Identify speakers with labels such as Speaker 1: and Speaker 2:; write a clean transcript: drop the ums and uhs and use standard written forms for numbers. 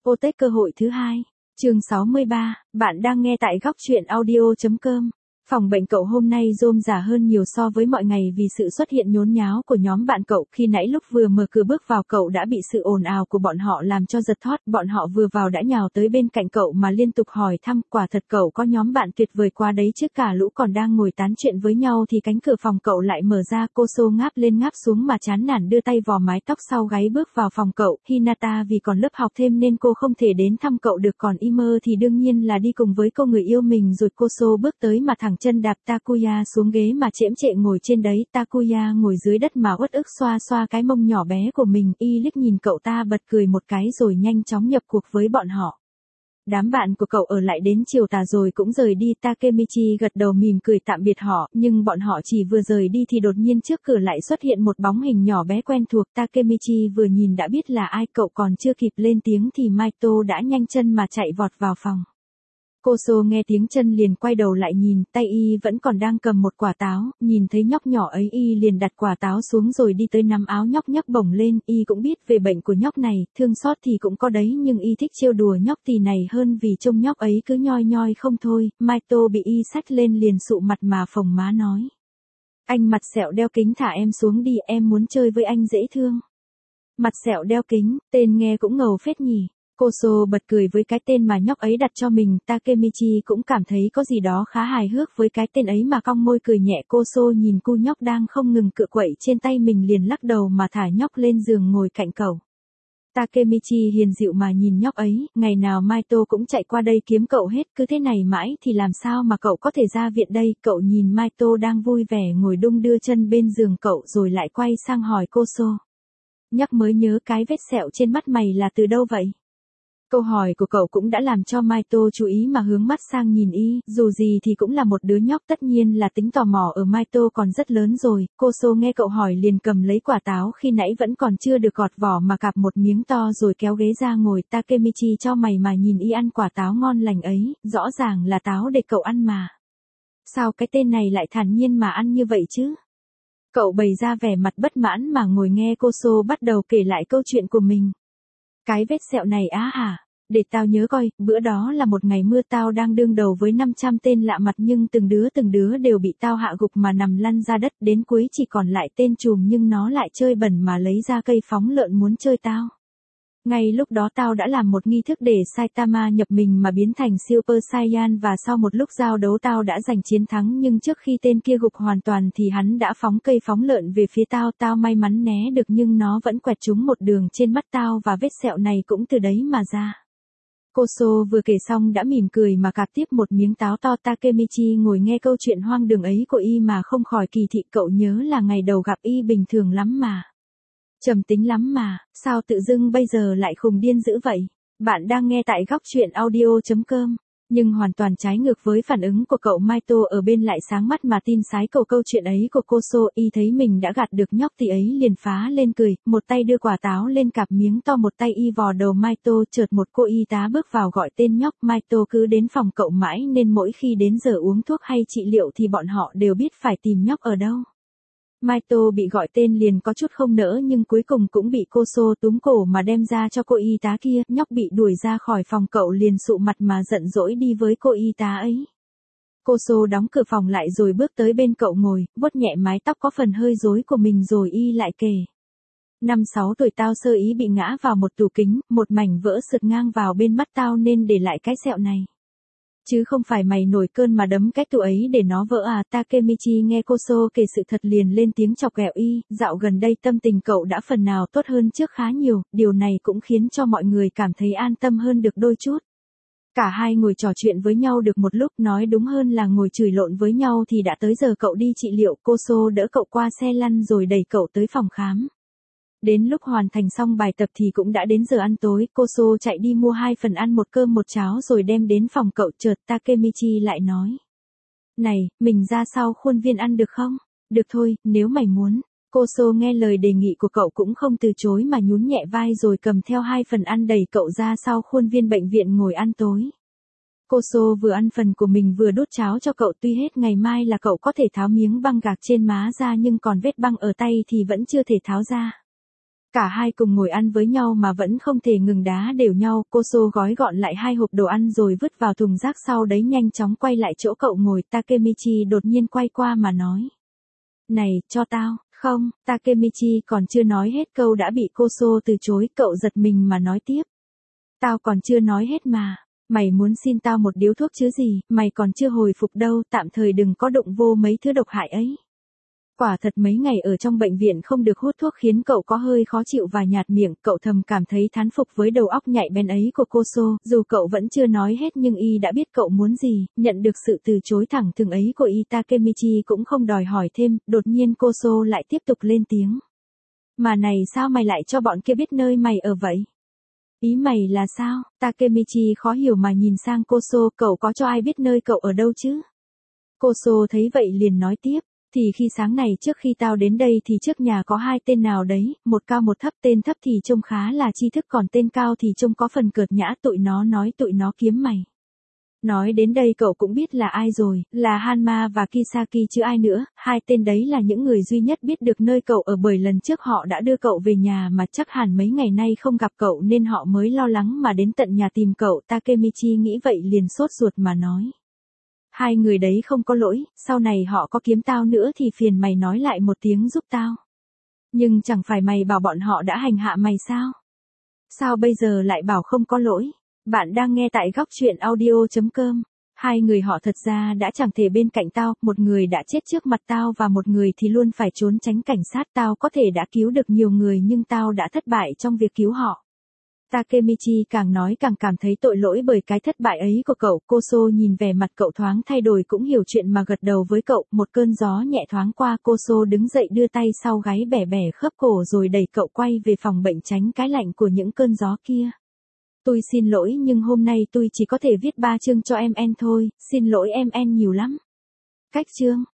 Speaker 1: Tết cơ hội thứ hai. Chương 63, bạn đang nghe tại góc truyện audio.com. Phòng bệnh cậu hôm nay rôm rả hơn nhiều so với mọi ngày vì sự xuất hiện nhốn nháo của nhóm bạn cậu. Khi nãy lúc vừa mở cửa bước vào cậu đã bị sự ồn ào của bọn họ làm cho giật thót. Bọn họ vừa vào đã nhào tới bên cạnh cậu mà liên tục hỏi thăm. Quả thật cậu có nhóm bạn tuyệt vời quá đấy chứ. Cả lũ còn đang ngồi tán chuyện với nhau thì cánh cửa phòng cậu lại mở ra. Cô Sô ngáp lên ngáp xuống mà chán nản đưa tay vò mái tóc sau gáy bước vào phòng cậu. Hinata vì còn lớp học thêm nên cô không thể đến thăm cậu được, còn Imer thì đương nhiên là đi cùng với cô người yêu mình rồi. Cô Sô bước tới mà thẳng chân đạp Takuya xuống ghế mà chễm chệ ngồi trên đấy. Takuya ngồi dưới đất mà uất ức xoa xoa cái mông nhỏ bé của mình. Y liếc nhìn cậu ta bật cười một cái rồi nhanh chóng nhập cuộc với bọn họ. Đám bạn của cậu ở lại đến chiều tà rồi cũng rời đi. Takemichi gật đầu mỉm cười tạm biệt họ, nhưng bọn họ chỉ vừa rời đi thì đột nhiên trước cửa lại xuất hiện một bóng hình nhỏ bé quen thuộc. Takemichi vừa nhìn đã biết là ai, cậu còn chưa kịp lên tiếng thì Maito đã nhanh chân mà chạy vọt vào phòng. Cô Sô nghe tiếng chân liền quay đầu lại nhìn, tay y vẫn còn đang cầm một quả táo, nhìn thấy nhóc nhỏ ấy y liền đặt quả táo xuống rồi đi tới nắm áo nhóc nhấc bổng lên. Y cũng biết về bệnh của nhóc này, thương xót thì cũng có đấy nhưng y thích trêu đùa nhóc tì này hơn vì trông nhóc ấy cứ nhoi nhoi không thôi. Maito bị y xách lên liền sụ mặt mà phồng má nói: "Anh mặt sẹo đeo kính thả em xuống đi, em muốn chơi với anh dễ thương." Mặt sẹo đeo kính, tên nghe cũng ngầu phết nhỉ. Cô Sô bật cười với cái tên mà nhóc ấy đặt cho mình. Takemichi cũng cảm thấy có gì đó khá hài hước với cái tên ấy mà cong môi cười nhẹ. Cô Sô nhìn cu nhóc đang không ngừng cựa quậy trên tay mình liền lắc đầu mà thả nhóc lên giường ngồi cạnh cậu. Takemichi hiền dịu mà nhìn nhóc ấy, ngày nào Maito cũng chạy qua đây kiếm cậu hết, cứ thế này mãi thì làm sao mà cậu có thể ra viện đây. Cậu nhìn Maito đang vui vẻ ngồi đung đưa chân bên giường cậu rồi lại quay sang hỏi cô Sô: "Nhắc mới nhớ, cái vết sẹo trên mắt mày là từ đâu vậy?" Câu hỏi của cậu cũng đã làm cho Maito chú ý mà hướng mắt sang nhìn y, dù gì thì cũng là một đứa nhóc, tất nhiên là tính tò mò ở Maito còn rất lớn rồi. Cô Sô nghe cậu hỏi liền cầm lấy quả táo khi nãy vẫn còn chưa được gọt vỏ mà cạp một miếng to rồi kéo ghế ra ngồi. Takemichi cho mày mà nhìn y ăn quả táo ngon lành ấy, rõ ràng là táo để cậu ăn mà. Sao cái tên này lại thản nhiên mà ăn như vậy chứ? Cậu bày ra vẻ mặt bất mãn mà ngồi nghe cô Sô bắt đầu kể lại câu chuyện của mình. Cái vết sẹo này á hả? Để tao nhớ coi, bữa đó là một ngày mưa, tao đang đương đầu với 500 tên lạ mặt nhưng từng đứa đều bị tao hạ gục mà nằm lăn ra đất, đến cuối chỉ còn lại tên trùm nhưng nó lại chơi bẩn mà lấy ra cây phóng lợn muốn chơi tao. Ngay lúc đó tao đã làm một nghi thức để Saitama nhập mình mà biến thành Super Saiyan và sau một lúc giao đấu tao đã giành chiến thắng, nhưng trước khi tên kia gục hoàn toàn thì hắn đã phóng cây phóng lợn về phía tao. Tao may mắn né được nhưng nó vẫn quẹt trúng một đường trên mắt tao và vết sẹo này cũng từ đấy mà ra. Cô Sô vừa kể xong đã mỉm cười mà cạp tiếp một miếng táo to. Takemichi ngồi nghe câu chuyện hoang đường ấy của y mà không khỏi kỳ thị. Cậu nhớ là ngày đầu gặp y bình thường lắm mà, trầm tính lắm mà, sao tự dưng bây giờ lại khùng điên dữ vậy? Bạn đang nghe tại góc truyện audio.com. Nhưng hoàn toàn trái ngược với phản ứng của cậu, Maito ở bên lại sáng mắt mà tin sái câu chuyện ấy của cô Sô. Y thấy mình đã gạt được nhóc thì ấy liền phá lên cười, một tay đưa quả táo lên cạp miếng to, một tay y vò đầu Maito. Chợt một cô y tá bước vào gọi tên nhóc. Maito cứ đến phòng cậu mãi nên mỗi khi đến giờ uống thuốc hay trị liệu thì bọn họ đều biết phải tìm nhóc ở đâu. Maito bị gọi tên liền có chút không nỡ nhưng cuối cùng cũng bị cô Sô túm cổ mà đem ra cho cô y tá kia. Nhóc bị đuổi ra khỏi phòng cậu liền sụ mặt mà giận dỗi đi với cô y tá ấy. Cô Sô đóng cửa phòng lại rồi bước tới bên cậu ngồi, vuốt nhẹ mái tóc có phần hơi rối của mình rồi y lại kể: 5-6 tuổi tao sơ ý bị ngã vào một tủ kính, một mảnh vỡ sượt ngang vào bên mắt tao nên để lại cái sẹo này. Chứ không phải mày nổi cơn mà đấm cái tủ ấy để nó vỡ à? Takemichi nghe cô Sô kể sự thật liền lên tiếng chọc ghẹo y. Dạo gần đây tâm tình cậu đã phần nào tốt hơn trước khá nhiều, điều này cũng khiến cho mọi người cảm thấy an tâm hơn được đôi chút. Cả hai ngồi trò chuyện với nhau được một lúc, nói đúng hơn là ngồi chửi lộn với nhau thì đã tới giờ cậu đi trị liệu. Cô Sô đỡ cậu qua xe lăn rồi đẩy cậu tới phòng khám. Đến lúc hoàn thành xong bài tập thì cũng đã đến giờ ăn tối. Cô Sô chạy đi mua 2 phần ăn, một cơm một cháo rồi đem đến phòng cậu. Chợt Takemichi lại nói: "Này, mình ra sau khuôn viên ăn được không?" "Được thôi, nếu mày muốn." Cô Sô nghe lời đề nghị của cậu cũng không từ chối mà nhún nhẹ vai rồi cầm theo 2 phần ăn đẩy cậu ra sau khuôn viên bệnh viện ngồi ăn tối. Cô Sô vừa ăn phần của mình vừa đút cháo cho cậu. Tuy hết ngày mai là cậu có thể tháo miếng băng gạc trên má ra nhưng còn vết băng ở tay thì vẫn chưa thể tháo ra. Cả hai cùng ngồi ăn với nhau mà vẫn không thể ngừng đá đều nhau, Koso gói gọn lại 2 hộp đồ ăn rồi vứt vào thùng rác, sau đấy nhanh chóng quay lại chỗ cậu ngồi. Takemichi đột nhiên quay qua mà nói. Này, cho tao. Không, Takemichi còn chưa nói hết câu đã bị Koso từ chối, cậu giật mình mà nói tiếp. Tao còn chưa nói hết mà. Mày muốn xin tao một điếu thuốc chứ gì, mày còn chưa hồi phục đâu, tạm thời đừng có đụng vô mấy thứ độc hại ấy. Quả thật mấy ngày ở trong bệnh viện không được hút thuốc khiến cậu có hơi khó chịu và nhạt miệng, cậu thầm cảm thấy thán phục với đầu óc nhạy bén ấy của Koso, dù cậu vẫn chưa nói hết nhưng y đã biết cậu muốn gì, nhận được sự từ chối thẳng thừng ấy của y, Takemichi cũng không đòi hỏi thêm, đột nhiên Koso lại tiếp tục lên tiếng. Mà này, sao mày lại cho bọn kia biết nơi mày ở vậy? Ý mày là sao? Takemichi khó hiểu mà nhìn sang Koso, cậu có cho ai biết nơi cậu ở đâu chứ? Koso thấy vậy liền nói tiếp. Thì khi sáng này trước khi tao đến đây thì trước nhà có 2 tên nào đấy, một cao một thấp, tên thấp thì trông khá là tri thức còn tên cao thì trông có phần cợt nhã, tụi nó nói tụi nó kiếm mày. Nói đến đây cậu cũng biết là ai rồi, là Hanma và Kisaki chứ ai nữa, 2 tên đấy là những người duy nhất biết được nơi cậu ở bởi lần trước họ đã đưa cậu về nhà mà chắc hẳn mấy ngày nay không gặp cậu nên họ mới lo lắng mà đến tận nhà tìm cậu. Takemichi nghĩ vậy liền sốt ruột mà nói. 2 người đấy không có lỗi, sau này họ có kiếm tao nữa thì phiền mày nói lại một tiếng giúp tao. Nhưng chẳng phải mày bảo bọn họ đã hành hạ mày sao? Sao bây giờ lại bảo không có lỗi? Bạn đang nghe tại góc chuyện audio.com. 2 người họ thật ra đã chẳng thể bên cạnh tao, một người đã chết trước mặt tao và một người thì luôn phải trốn tránh cảnh sát. Tao có thể đã cứu được nhiều người nhưng tao đã thất bại trong việc cứu họ. Takemichi càng nói càng cảm thấy tội lỗi bởi cái thất bại ấy của cậu. Koso nhìn vẻ mặt cậu thoáng thay đổi cũng hiểu chuyện mà gật đầu với cậu. Một cơn gió nhẹ thoáng qua, Koso đứng dậy đưa tay sau gáy bẻ bẻ khớp cổ rồi đẩy cậu quay về phòng bệnh tránh cái lạnh của những cơn gió kia. Tôi xin lỗi nhưng hôm nay tôi chỉ có thể viết 3 chương cho em thôi, xin lỗi em nhiều lắm. Cách chương.